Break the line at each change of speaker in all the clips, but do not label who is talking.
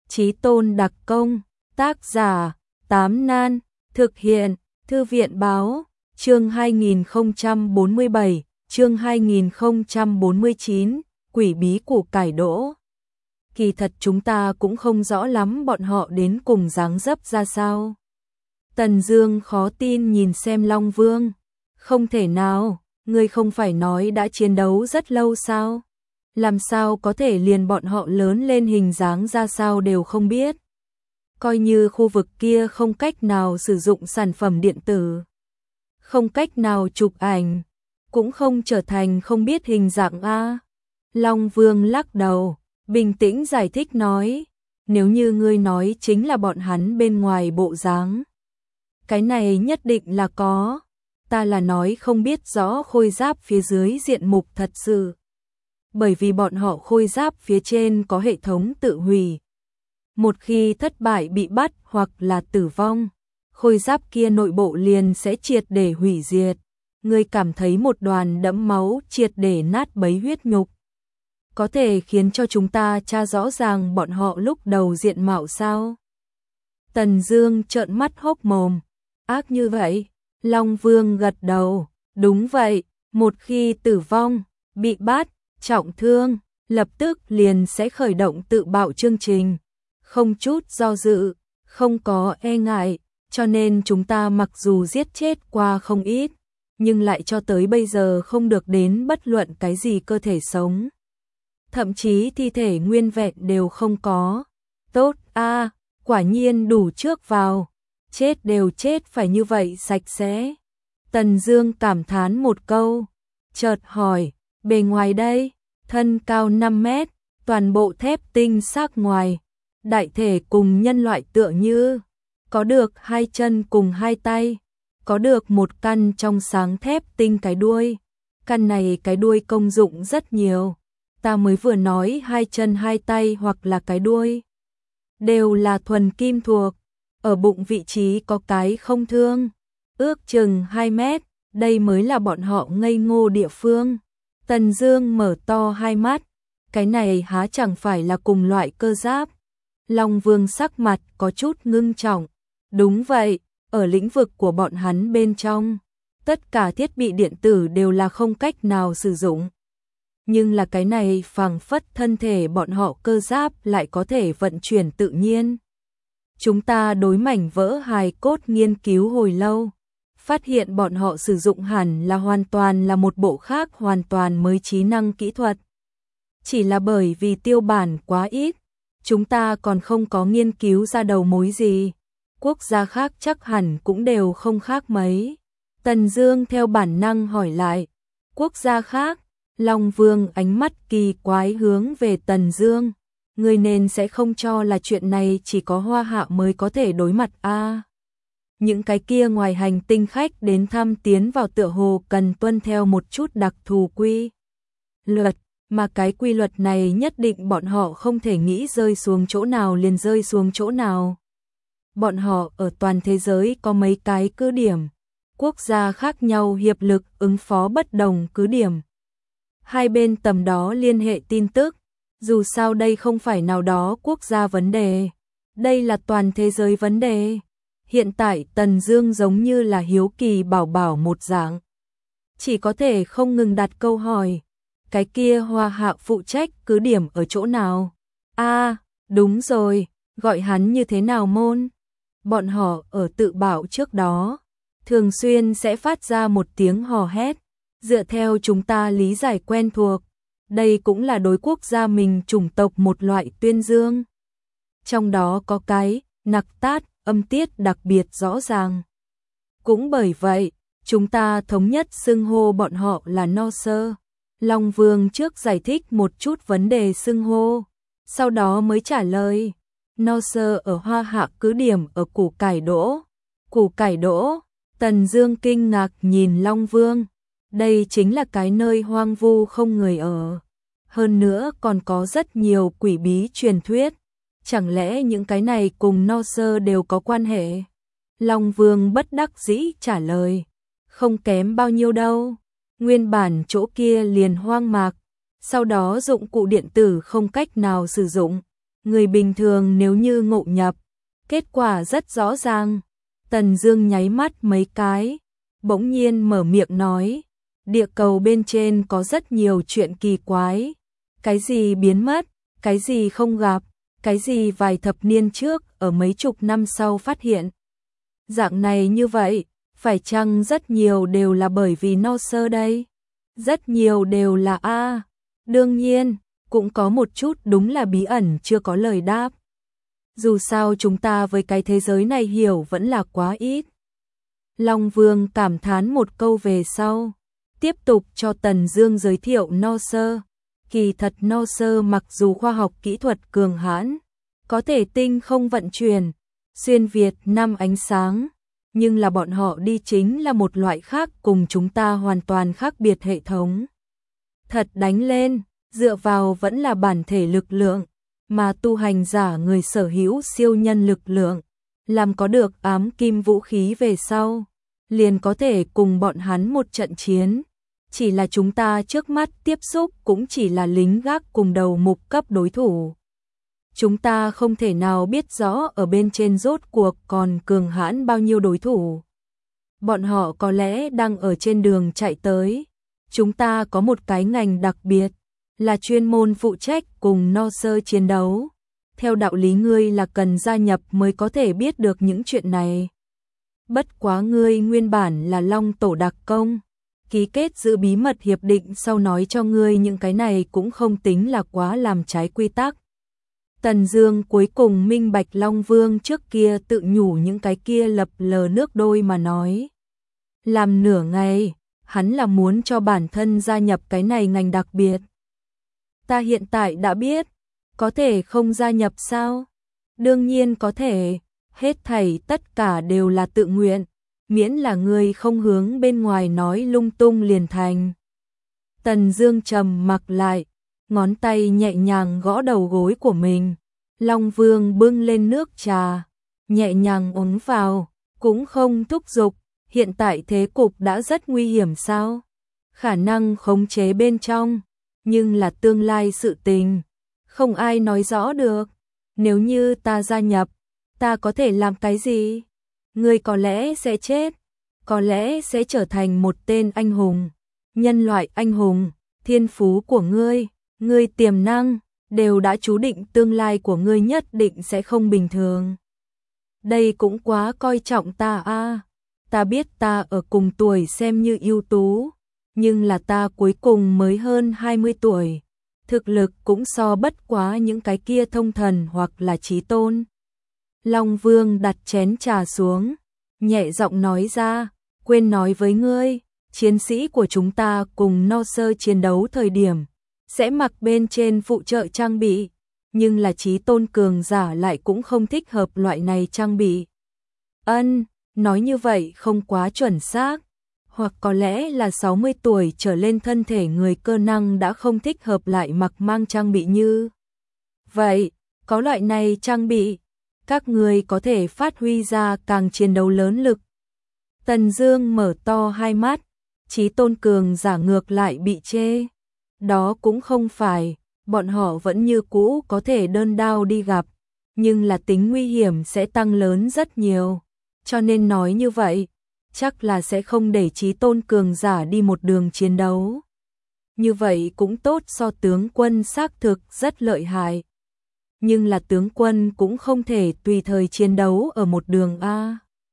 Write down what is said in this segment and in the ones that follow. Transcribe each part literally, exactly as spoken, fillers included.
Chí Tôn đặc công, tác giả, Tám Nan, thực hiện, Thư viện báo, chương hai nghìn không trăm bốn mươi bảy, chương hai nghìn không trăm bốn mươi chín, quỷ bí củ cải đỗ. Kỳ thật chúng ta cũng không rõ lắm bọn họ đến cùng dáng dấp ra sao. Tần Dương khó tin nhìn xem Long Vương. Không thể nào, ngươi không phải nói đã chiến đấu rất lâu sao? Làm sao có thể liền bọn họ lớn lên hình dáng ra sao đều không biết? Coi như khu vực kia không cách nào sử dụng sản phẩm điện tử, không cách nào chụp ảnh, cũng không trở thành không biết hình dạng a. Long Vương lắc đầu, bình tĩnh giải thích nói, nếu như ngươi nói chính là bọn hắn bên ngoài bộ dáng, cái này nhất định là có, ta là nói không biết rõ khôi giáp phía dưới diện mục thật sự. Bởi vì bọn họ khôi giáp phía trên có hệ thống tự hủy. Một khi thất bại bị bắt hoặc là tử vong, khôi giáp kia nội bộ liền sẽ triệt để hủy diệt. Ngươi cảm thấy một đoàn đẫm máu triệt để nát bấy huyết nhục có thể khiến cho chúng ta tra rõ ràng bọn họ lúc đầu diện mạo sao? Tần Dương trợn mắt hốc mồm. Ác như vậy? Long Vương gật đầu. Đúng vậy, một khi tử vong, bị bắt, trọng thương, lập tức liền sẽ khởi động tự bạo chương trình. Không chút do dự, không có e ngại, cho nên chúng ta mặc dù giết chết qua không ít, nhưng lại cho tới bây giờ không được đến bất luận cái gì cơ thể sống. Thậm chí thi thể nguyên vẹn đều không có. Tốt a, à, quả nhiên đủ trước vào. Chết đều chết phải như vậy sạch sẽ. Tần Dương cảm thán một câu, chợt hỏi, bề ngoài đây, thân cao năm mét, toàn bộ thép tinh xác ngoài, đại thể cùng nhân loại tựa như, có được hai chân cùng hai tay, có được một căn trong sáng thép tinh cái đuôi. Căn này cái đuôi công dụng rất nhiều. Ta mới vừa nói hai chân hai tay hoặc là cái đuôi đều là thuần kim thuộc, ở bụng vị trí có cái không thương, ước chừng hai mét, đây mới là bọn họ ngây ngô địa phương. Tần Dương mở to hai mắt, cái này há chẳng phải là cùng loại cơ giáp? Long Vương sắc mặt có chút ngưng trọng. Đúng vậy, ở lĩnh vực của bọn hắn bên trong, tất cả thiết bị điện tử đều là không cách nào sử dụng. Nhưng là cái này phảng phất thân thể bọn họ cơ giáp lại có thể vận chuyển tự nhiên. Chúng ta đối mảnh vỡ hài cốt nghiên cứu hồi lâu, phát hiện bọn họ sử dụng hẳn là hoàn toàn là một bộ khác hoàn toàn mới trí năng kỹ thuật. Chỉ là bởi vì tiêu bản quá ít, chúng ta còn không có nghiên cứu ra đầu mối gì. Quốc gia khác chắc hẳn cũng đều không khác mấy. Tần Dương theo bản năng hỏi lại, quốc gia khác? Long Vương ánh mắt kỳ quái hướng về Tần Dương, ngươi nên sẽ không cho là chuyện này chỉ có Hoa Hạ mới có thể đối mặt a. À, những cái kia ngoài hành tinh khách đến thăm tiến vào tựa hồ cần tuân theo một chút đặc thù quy luật, mà cái quy luật này nhất định bọn họ không thể nghĩ rơi xuống chỗ nào liền rơi xuống chỗ nào. Bọn họ ở toàn thế giới có mấy cái cứ điểm, quốc gia khác nhau hiệp lực ứng phó bất đồng cứ điểm. Hai bên tầm đó liên hệ tin tức, dù sao đây không phải nào đó quốc gia vấn đề, đây là toàn thế giới vấn đề. Hiện tại Tần Dương giống như là hiếu kỳ bảo bảo một dạng, chỉ có thể không ngừng đặt câu hỏi, cái kia Hoa Hạ phụ trách cứ điểm ở chỗ nào? A, à, đúng rồi, gọi hắn như thế nào môn? Bọn họ ở tự bảo trước đó, thường xuyên sẽ phát ra một tiếng hò hét. Dựa theo chúng ta lý giải quen thuộc, đây cũng là đối quốc gia mình chủng tộc một loại tuyên dương. Trong đó có cái nặc tát, âm tiết đặc biệt rõ ràng. Cũng bởi vậy, chúng ta thống nhất xưng hô bọn họ là no sơ. Long Vương trước giải thích một chút vấn đề xưng hô, sau đó mới trả lời. No sơ ở Hoa Hạ cứ điểm ở củ cải đỗ. Củ cải đỗ? Tần Dương kinh ngạc nhìn Long Vương. Đây chính là cái nơi hoang vu không người ở. Hơn nữa còn có rất nhiều quỷ bí truyền thuyết. Chẳng lẽ những cái này cùng no sơ đều có quan hệ? Long Vương bất đắc dĩ trả lời. Không kém bao nhiêu đâu. Nguyên bản chỗ kia liền hoang mạc. Sau đó dụng cụ điện tử không cách nào sử dụng. Người bình thường nếu như ngộ nhập, kết quả rất rõ ràng. Tần Dương nháy mắt mấy cái, bỗng nhiên mở miệng nói, địa cầu bên trên có rất nhiều chuyện kỳ quái, cái gì biến mất, cái gì không gặp, cái gì vài thập niên trước ở mấy chục năm sau phát hiện. Dạng này như vậy, phải chăng rất nhiều đều là bởi vì no sơ đây? Rất nhiều đều là a. Đương nhiên, cũng có một chút đúng là bí ẩn chưa có lời đáp. Dù sao chúng ta với cái thế giới này hiểu vẫn là quá ít. Long Vương cảm thán một câu về sau, tiếp tục cho Tần Dương giới thiệu no sơ. Kỳ thật no sơ mặc dù khoa học kỹ thuật cường hãn, có thể tinh không vận chuyển, xuyên Việt năm ánh sáng, nhưng là bọn họ đi chính là một loại khác cùng chúng ta hoàn toàn khác biệt hệ thống. Thật đánh lên, dựa vào vẫn là bản thể lực lượng, mà tu hành giả người sở hữu siêu nhân lực lượng, làm có được ám kim vũ khí về sau, liền có thể cùng bọn hắn một trận chiến. Chỉ là chúng ta trước mắt tiếp xúc cũng chỉ là lính gác cùng đầu mục cấp đối thủ. Chúng ta không thể nào biết rõ ở bên trên rốt cuộc còn cường hãn bao nhiêu đối thủ. Bọn họ có lẽ đang ở trên đường chạy tới. Chúng ta có một cái ngành đặc biệt, là chuyên môn phụ trách cùng no sơ chiến đấu. Theo đạo lý ngươi là cần gia nhập mới có thể biết được những chuyện này. Bất quá ngươi nguyên bản là Long Tổ đặc công, ký kết giữ bí mật hiệp định sau nói cho ngươi những cái này cũng không tính là quá làm trái quy tắc. Tần Dương cuối cùng minh bạch Long Vương trước kia tự nhủ những cái kia lập lờ nước đôi mà nói. Làm nửa ngày, hắn là muốn cho bản thân gia nhập cái này ngành đặc biệt. Ta hiện tại đã biết, có thể không gia nhập sao? Đương nhiên có thể, hết thảy tất cả đều là tự nguyện, miễn là ngươi không hướng bên ngoài nói lung tung liền thành. Tần Dương trầm mặc lại, ngón tay nhẹ nhàng gõ đầu gối của mình. Long Vương bưng lên nước trà, nhẹ nhàng uống vào, cũng không thúc giục. Hiện tại thế cục đã rất nguy hiểm sao? Khả năng khống chế bên trong, nhưng là tương lai sự tình, không ai nói rõ được. Nếu như ta gia nhập, ta có thể làm cái gì? Ngươi có lẽ sẽ chết, có lẽ sẽ trở thành một tên anh hùng, nhân loại anh hùng. Thiên phú của ngươi, ngươi tiềm năng, đều đã chú định tương lai của ngươi nhất định sẽ không bình thường. Đây cũng quá coi trọng ta a. À. Ta biết ta ở cùng tuổi xem như ưu tú, nhưng là ta cuối cùng mới hơn hai mươi tuổi. Thực lực cũng so bất quá những cái kia thông thần hoặc là chí tôn. Long Vương đặt chén trà xuống, nhẹ giọng nói ra, quên nói với ngươi, chiến sĩ của chúng ta cùng no sơ chiến đấu thời điểm, sẽ mặc bên trên phụ trợ trang bị, nhưng là chí tôn cường giả lại cũng không thích hợp loại này trang bị. Ân, nói như vậy không quá chuẩn xác, hoặc có lẽ là sáu mươi tuổi trở lên thân thể người cơ năng đã không thích hợp lại mặc mang trang bị như. Vậy, có loại này trang bị, các người có thể phát huy ra càng chiến đấu lớn lực. Tần Dương mở to hai mắt, chí tôn cường giả ngược lại bị chê. Đó cũng không phải, bọn họ vẫn như cũ có thể đơn đao đi gặp, nhưng là tính nguy hiểm sẽ tăng lớn rất nhiều. Cho nên nói như vậy, chắc là sẽ không để chí tôn cường giả đi một đường chiến đấu. Như vậy cũng tốt, so tướng quân xác thực rất lợi hại. Nhưng là tướng quân cũng không thể tùy thời chiến đấu ở một đường A.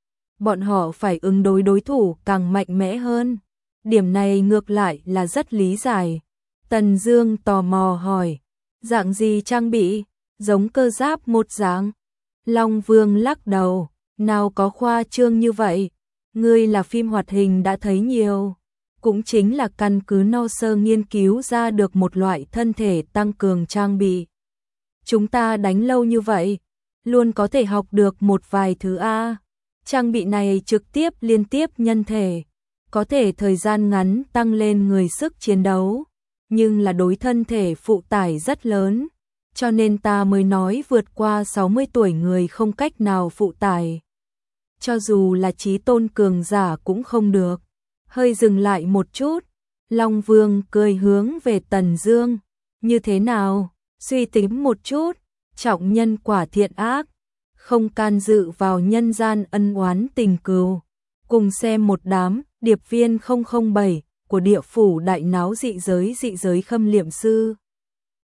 Bọn họ phải ứng đối đối thủ càng mạnh mẽ hơn. Điểm này ngược lại là rất lý giải. Tần Dương tò mò hỏi, dạng gì trang bị, giống cơ giáp một dạng? Long Vương lắc đầu, nào có khoa trương như vậy, ngươi là phim hoạt hình đã thấy nhiều, cũng chính là căn cứ no sơ nghiên cứu ra được một loại thân thể tăng cường trang bị. Chúng ta đánh lâu như vậy, luôn có thể học được một vài thứ A. Trang bị này trực tiếp liên tiếp nhân thể, có thể thời gian ngắn tăng lên người sức chiến đấu, nhưng là đối thân thể phụ tải rất lớn, cho nên ta mới nói vượt qua sáu mươi tuổi người không cách nào phụ tải. Cho dù là chí tôn cường giả cũng không được. Hơi dừng lại một chút, Long Vương cười hướng về Tần Dương, như thế nào, suy tính một chút, trọng nhân quả thiện ác, không can dự vào nhân gian ân oán tình cừu. Cùng xem một đám điệp viên không không bảy của địa phủ đại náo dị giới dị giới Khâm Liệm Sư.